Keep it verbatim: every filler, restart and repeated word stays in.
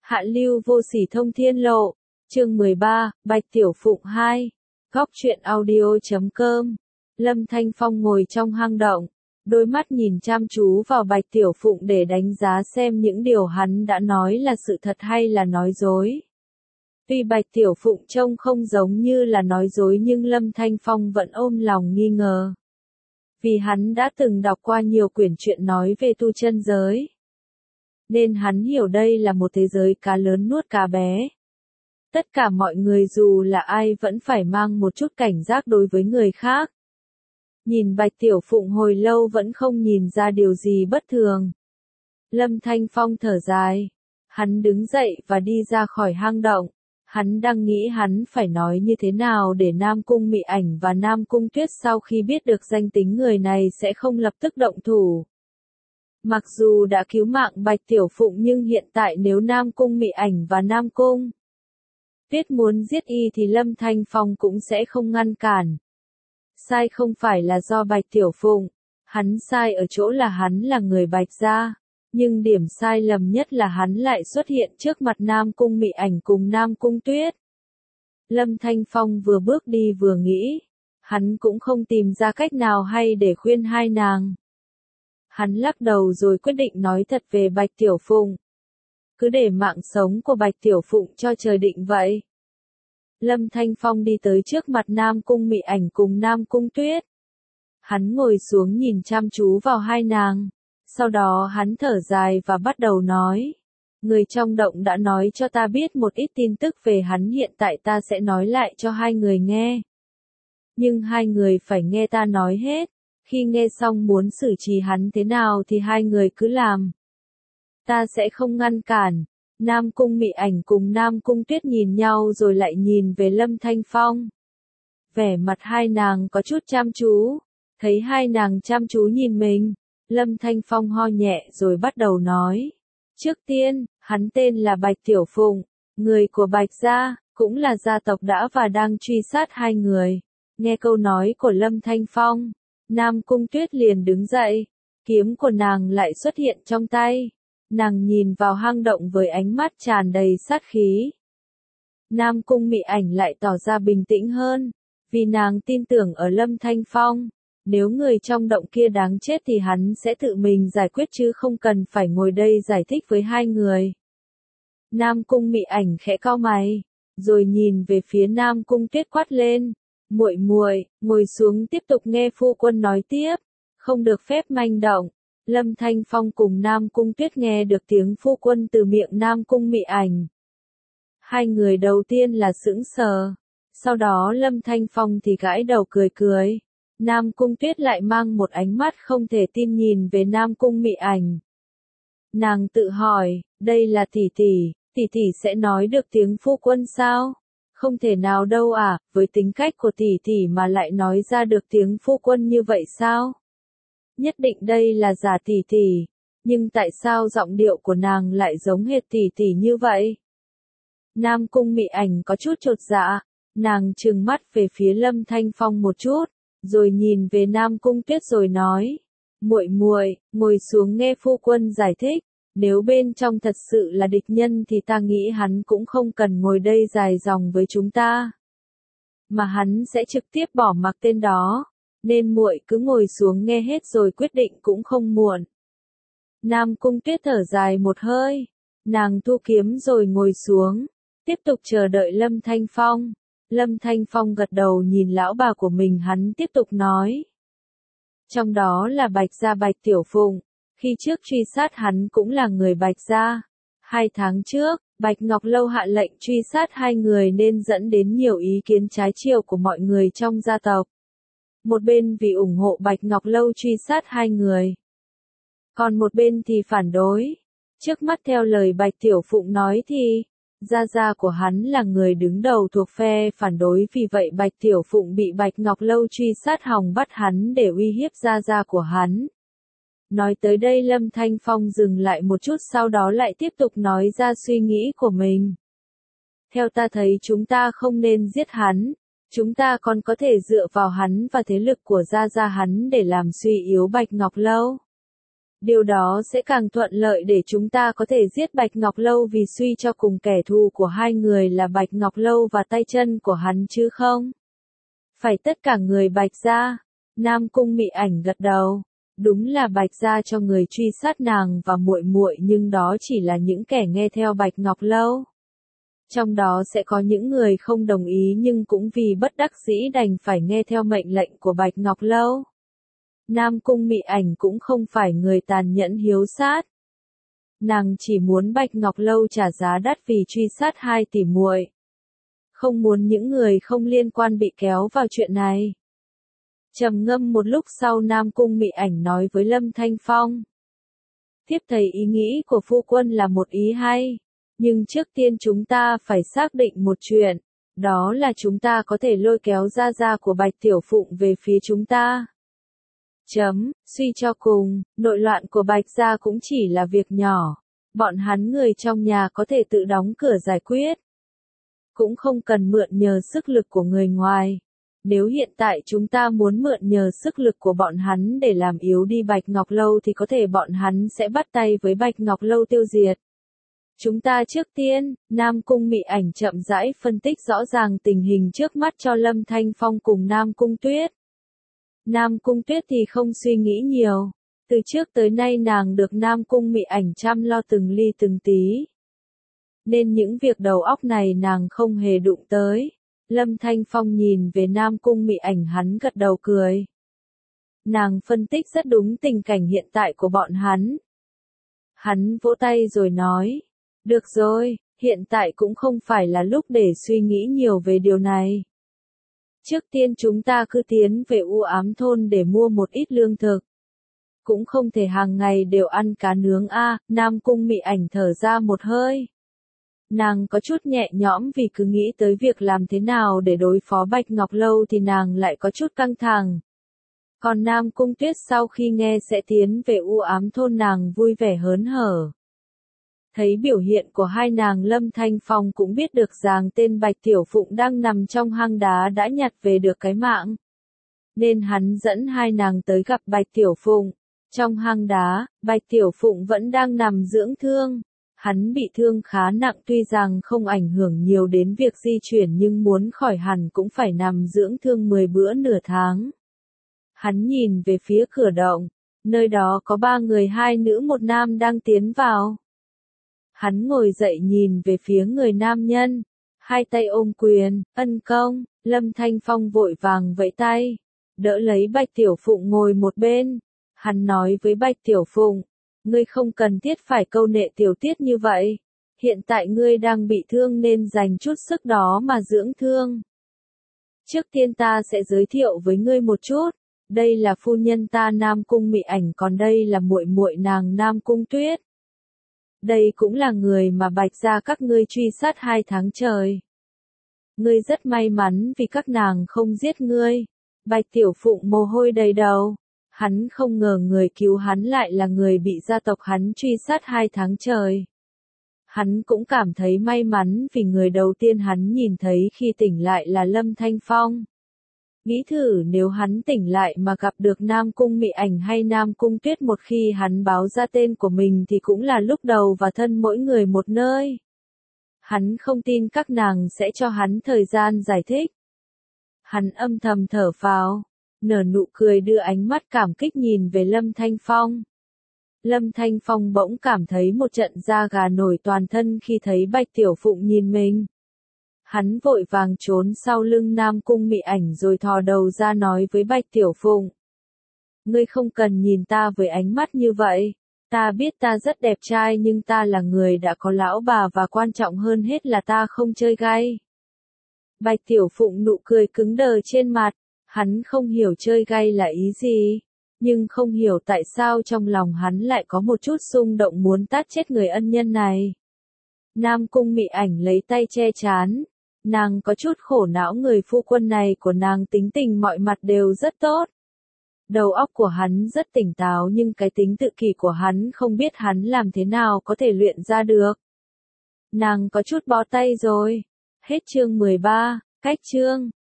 Hạ lưu vô sỉ thông thiên lộ, chương mười ba, Bạch Tiểu Phụng hai, góc truyện audio chấm com. Lâm Thanh Phong ngồi trong hang động, đôi mắt nhìn chăm chú vào Bạch Tiểu Phụng để đánh giá xem những điều hắn đã nói là sự thật hay là nói dối. Tuy Bạch Tiểu Phụng trông không giống như là nói dối nhưng Lâm Thanh Phong vẫn ôm lòng nghi ngờ. Vì hắn đã từng đọc qua nhiều quyển truyện nói về tu chân giới, nên hắn hiểu đây là một thế giới cá lớn nuốt cá bé. Tất cả mọi người dù là ai vẫn phải mang một chút cảnh giác đối với người khác. Nhìn Bạch Tiểu Phụng hồi lâu vẫn không nhìn ra điều gì bất thường. Lâm Thanh Phong thở dài. Hắn đứng dậy và đi ra khỏi hang động. Hắn đang nghĩ hắn phải nói như thế nào để Nam Cung Mị Ảnh và Nam Cung Tuyết sau khi biết được danh tính người này sẽ không lập tức động thủ. Mặc dù đã cứu mạng Bạch Tiểu Phụng nhưng hiện tại nếu Nam Cung Mị Ảnh và Nam Cung Tuyết muốn giết y thì Lâm Thanh Phong cũng sẽ không ngăn cản. Sai không phải là do Bạch Tiểu Phụng, hắn sai ở chỗ là hắn là người Bạch gia, nhưng điểm sai lầm nhất là hắn lại xuất hiện trước mặt Nam Cung Mị Ảnh cùng Nam Cung Tuyết. Lâm Thanh Phong vừa bước đi vừa nghĩ, hắn cũng không tìm ra cách nào hay để khuyên hai nàng. Hắn lắc đầu rồi quyết định nói thật về Bạch Tiểu Phụng. Cứ để mạng sống của Bạch Tiểu Phụng cho trời định vậy. Lâm Thanh Phong đi tới trước mặt Nam Cung Mị Ảnh cùng Nam Cung Tuyết. Hắn ngồi xuống nhìn chăm chú vào hai nàng. Sau đó hắn thở dài và bắt đầu nói. Người trong động đã nói cho ta biết một ít tin tức về hắn, hiện tại ta sẽ nói lại cho hai người nghe. Nhưng hai người phải nghe ta nói hết. Khi nghe xong muốn xử trí hắn thế nào thì hai người cứ làm. Ta sẽ không ngăn cản. Nam Cung Mị Ảnh cùng Nam Cung Tuyết nhìn nhau rồi lại nhìn về Lâm Thanh Phong. Vẻ mặt hai nàng có chút chăm chú. Thấy hai nàng chăm chú nhìn mình, Lâm Thanh Phong ho nhẹ rồi bắt đầu nói. Trước tiên, hắn tên là Bạch Tiểu Phụng, người của Bạch gia, cũng là gia tộc đã và đang truy sát hai người. Nghe câu nói của Lâm Thanh Phong, Nam Cung Tuyết liền đứng dậy, kiếm của nàng lại xuất hiện trong tay. Nàng nhìn vào hang động với ánh mắt tràn đầy sát khí. Nam Cung Mị Ảnh lại tỏ ra bình tĩnh hơn, vì nàng tin tưởng ở Lâm Thanh Phong. Nếu người trong động kia đáng chết thì hắn sẽ tự mình giải quyết chứ không cần phải ngồi đây giải thích với hai người. Nam Cung Mị Ảnh khẽ cau mày, rồi nhìn về phía Nam Cung Tuyết quát lên. Muội muội, ngồi xuống tiếp tục nghe phu quân nói tiếp, không được phép manh động. Lâm Thanh Phong cùng Nam Cung Tuyết nghe được tiếng phu quân từ miệng Nam Cung Mị Ảnh. Hai người đầu tiên là sững sờ, sau đó Lâm Thanh Phong thì gãi đầu cười cười. Nam Cung Tuyết lại mang một ánh mắt không thể tin nhìn về Nam Cung Mị Ảnh. Nàng tự hỏi, đây là tỷ tỷ, tỷ tỷ sẽ nói được tiếng phu quân sao? Không thể nào đâu à, với tính cách của tỷ tỷ mà lại nói ra được tiếng phu quân như vậy sao? Nhất định đây là giả tỷ tỷ, nhưng tại sao giọng điệu của nàng lại giống hệt tỷ tỷ như vậy? Nam Cung Mị Ảnh có chút chột dạ, nàng trừng mắt về phía Lâm Thanh Phong một chút, rồi nhìn về Nam Cung Tuyết rồi nói: "Muội muội, ngồi xuống nghe phu quân giải thích, nếu bên trong thật sự là địch nhân thì ta nghĩ hắn cũng không cần ngồi đây dài dòng với chúng ta, mà hắn sẽ trực tiếp bỏ mặc tên đó. Nên muội cứ ngồi xuống nghe hết rồi quyết định cũng không muộn." Nam Cung Tuyết thở dài một hơi, nàng thu kiếm rồi ngồi xuống, tiếp tục chờ đợi Lâm Thanh Phong. Lâm Thanh Phong gật đầu nhìn lão bà của mình, hắn tiếp tục nói. Trong đó là Bạch gia Bạch Tiểu Phụng, khi trước truy sát hắn cũng là người Bạch gia. Hai tháng trước, Bạch Ngọc Lâu hạ lệnh truy sát hai người nên dẫn đến nhiều ý kiến trái chiều của mọi người trong gia tộc. Một bên vì ủng hộ Bạch Ngọc Lâu truy sát hai người, còn một bên thì phản đối. Trước mắt theo lời Bạch Tiểu Phụng nói thì, gia gia của hắn là người đứng đầu thuộc phe phản đối, vì vậy Bạch Tiểu Phụng bị Bạch Ngọc Lâu truy sát hòng bắt hắn để uy hiếp gia gia của hắn. Nói tới đây Lâm Thanh Phong dừng lại một chút, sau đó lại tiếp tục nói ra suy nghĩ của mình. Theo ta thấy chúng ta không nên giết hắn. Chúng ta còn có thể dựa vào hắn và thế lực của gia gia hắn để làm suy yếu Bạch Ngọc Lâu. Điều đó sẽ càng thuận lợi để chúng ta có thể giết Bạch Ngọc Lâu vì suy cho cùng kẻ thù của hai người là Bạch Ngọc Lâu và tay chân của hắn chứ không phải tất cả người Bạch gia. Nam Cung Mị Ảnh gật đầu. Đúng là Bạch gia cho người truy sát nàng và muội muội, nhưng đó chỉ là những kẻ nghe theo Bạch Ngọc Lâu. Trong đó sẽ có những người không đồng ý nhưng cũng vì bất đắc dĩ đành phải nghe theo mệnh lệnh của Bạch Ngọc Lâu. Nam Cung Mị Ảnh cũng không phải người tàn nhẫn hiếu sát. Nàng chỉ muốn Bạch Ngọc Lâu trả giá đắt vì truy sát hai tỷ muội. Không muốn những người không liên quan bị kéo vào chuyện này. Trầm ngâm một lúc sau, Nam Cung Mị Ảnh nói với Lâm Thanh Phong. Thiếp thấy ý nghĩ của phu quân là một ý hay. Nhưng trước tiên chúng ta phải xác định một chuyện. Đó là chúng ta có thể lôi kéo gia gia của Bạch Tiểu Phụng về phía chúng ta. Chấm, suy cho cùng, nội loạn của Bạch gia cũng chỉ là việc nhỏ. Bọn hắn người trong nhà có thể tự đóng cửa giải quyết. Cũng không cần mượn nhờ sức lực của người ngoài. Nếu hiện tại chúng ta muốn mượn nhờ sức lực của bọn hắn để làm yếu đi Bạch Ngọc Lâu thì có thể bọn hắn sẽ bắt tay với Bạch Ngọc Lâu tiêu diệt. Chúng ta trước tiên, Nam Cung Mị Ảnh chậm rãi phân tích rõ ràng tình hình trước mắt cho Lâm Thanh Phong cùng Nam Cung Tuyết. Nam Cung Tuyết thì không suy nghĩ nhiều. Từ trước tới nay nàng được Nam Cung Mị Ảnh chăm lo từng ly từng tí. Nên những việc đầu óc này nàng không hề đụng tới. Lâm Thanh Phong nhìn về Nam Cung Mị Ảnh, hắn gật đầu cười. Nàng phân tích rất đúng tình cảnh hiện tại của bọn hắn. Hắn vỗ tay rồi nói. Được rồi, hiện tại cũng không phải là lúc để suy nghĩ nhiều về điều này. Trước tiên chúng ta cứ tiến về U Ám Thôn để mua một ít lương thực. Cũng không thể hàng ngày đều ăn cá nướng a. À, Nam Cung Mị Ảnh thở ra một hơi. Nàng có chút nhẹ nhõm vì cứ nghĩ tới việc làm thế nào để đối phó Bạch Ngọc Lâu thì nàng lại có chút căng thẳng. Còn Nam Cung Tuyết sau khi nghe sẽ tiến về U Ám Thôn, nàng vui vẻ hớn hở. Thấy biểu hiện của hai nàng, Lâm Thanh Phong cũng biết được rằng tên Bạch Tiểu Phụng đang nằm trong hang đá đã nhặt về được cái mạng. Nên hắn dẫn hai nàng tới gặp Bạch Tiểu Phụng. Trong hang đá, Bạch Tiểu Phụng vẫn đang nằm dưỡng thương. Hắn bị thương khá nặng, tuy rằng không ảnh hưởng nhiều đến việc di chuyển nhưng muốn khỏi hẳn cũng phải nằm dưỡng thương mười bữa nửa tháng. Hắn nhìn về phía cửa động, nơi đó có ba người, hai nữ một nam đang tiến vào. Hắn ngồi dậy nhìn về phía người nam nhân, hai tay ôm quyền, ân công. Lâm Thanh Phong vội vàng vẫy tay, đỡ lấy Bạch Tiểu Phụng ngồi một bên. Hắn nói với Bạch Tiểu Phụng, ngươi không cần thiết phải câu nệ tiểu tiết như vậy. Hiện tại ngươi đang bị thương nên dành chút sức đó mà dưỡng thương. Trước tiên ta sẽ giới thiệu với ngươi một chút. Đây là phu nhân ta Nam Cung Mị Ảnh, còn đây là muội muội nàng Nam Cung Tuyết. Đây cũng là người mà Bạch gia các ngươi truy sát hai tháng trời. Ngươi rất may mắn vì các nàng không giết ngươi. Bạch Tiểu Phụng mồ hôi đầy đầu. Hắn không ngờ người cứu hắn lại là người bị gia tộc hắn truy sát hai tháng trời. Hắn cũng cảm thấy may mắn vì người đầu tiên hắn nhìn thấy khi tỉnh lại là Lâm Thanh Phong. Nghĩ thử nếu hắn tỉnh lại mà gặp được Nam Cung Mị Ảnh hay Nam Cung Tuyết một khi hắn báo ra tên của mình thì cũng là lúc đầu và thân mỗi người một nơi. Hắn không tin các nàng sẽ cho hắn thời gian giải thích. Hắn âm thầm thở phào, nở nụ cười, đưa ánh mắt cảm kích nhìn về Lâm Thanh Phong. Lâm Thanh Phong bỗng cảm thấy một trận da gà nổi toàn thân khi thấy Bạch Tiểu Phụng nhìn mình. Hắn vội vàng trốn sau lưng Nam Cung Mị Ảnh rồi thò đầu ra nói với Bạch Tiểu Phụng. Ngươi không cần nhìn ta với ánh mắt như vậy. Ta biết ta rất đẹp trai nhưng ta là người đã có lão bà và quan trọng hơn hết là ta không chơi gay. Bạch Tiểu Phụng nụ cười cứng đờ trên mặt. Hắn không hiểu chơi gay là ý gì. Nhưng không hiểu tại sao trong lòng hắn lại có một chút xung động muốn tát chết người ân nhân này. Nam Cung Mị Ảnh lấy tay che trán. Nàng có chút khổ não, người phu quân này của nàng tính tình mọi mặt đều rất tốt. Đầu óc của hắn rất tỉnh táo nhưng cái tính tự kỷ của hắn không biết hắn làm thế nào có thể luyện ra được. Nàng có chút bó tay rồi. Hết chương mười ba, cách chương.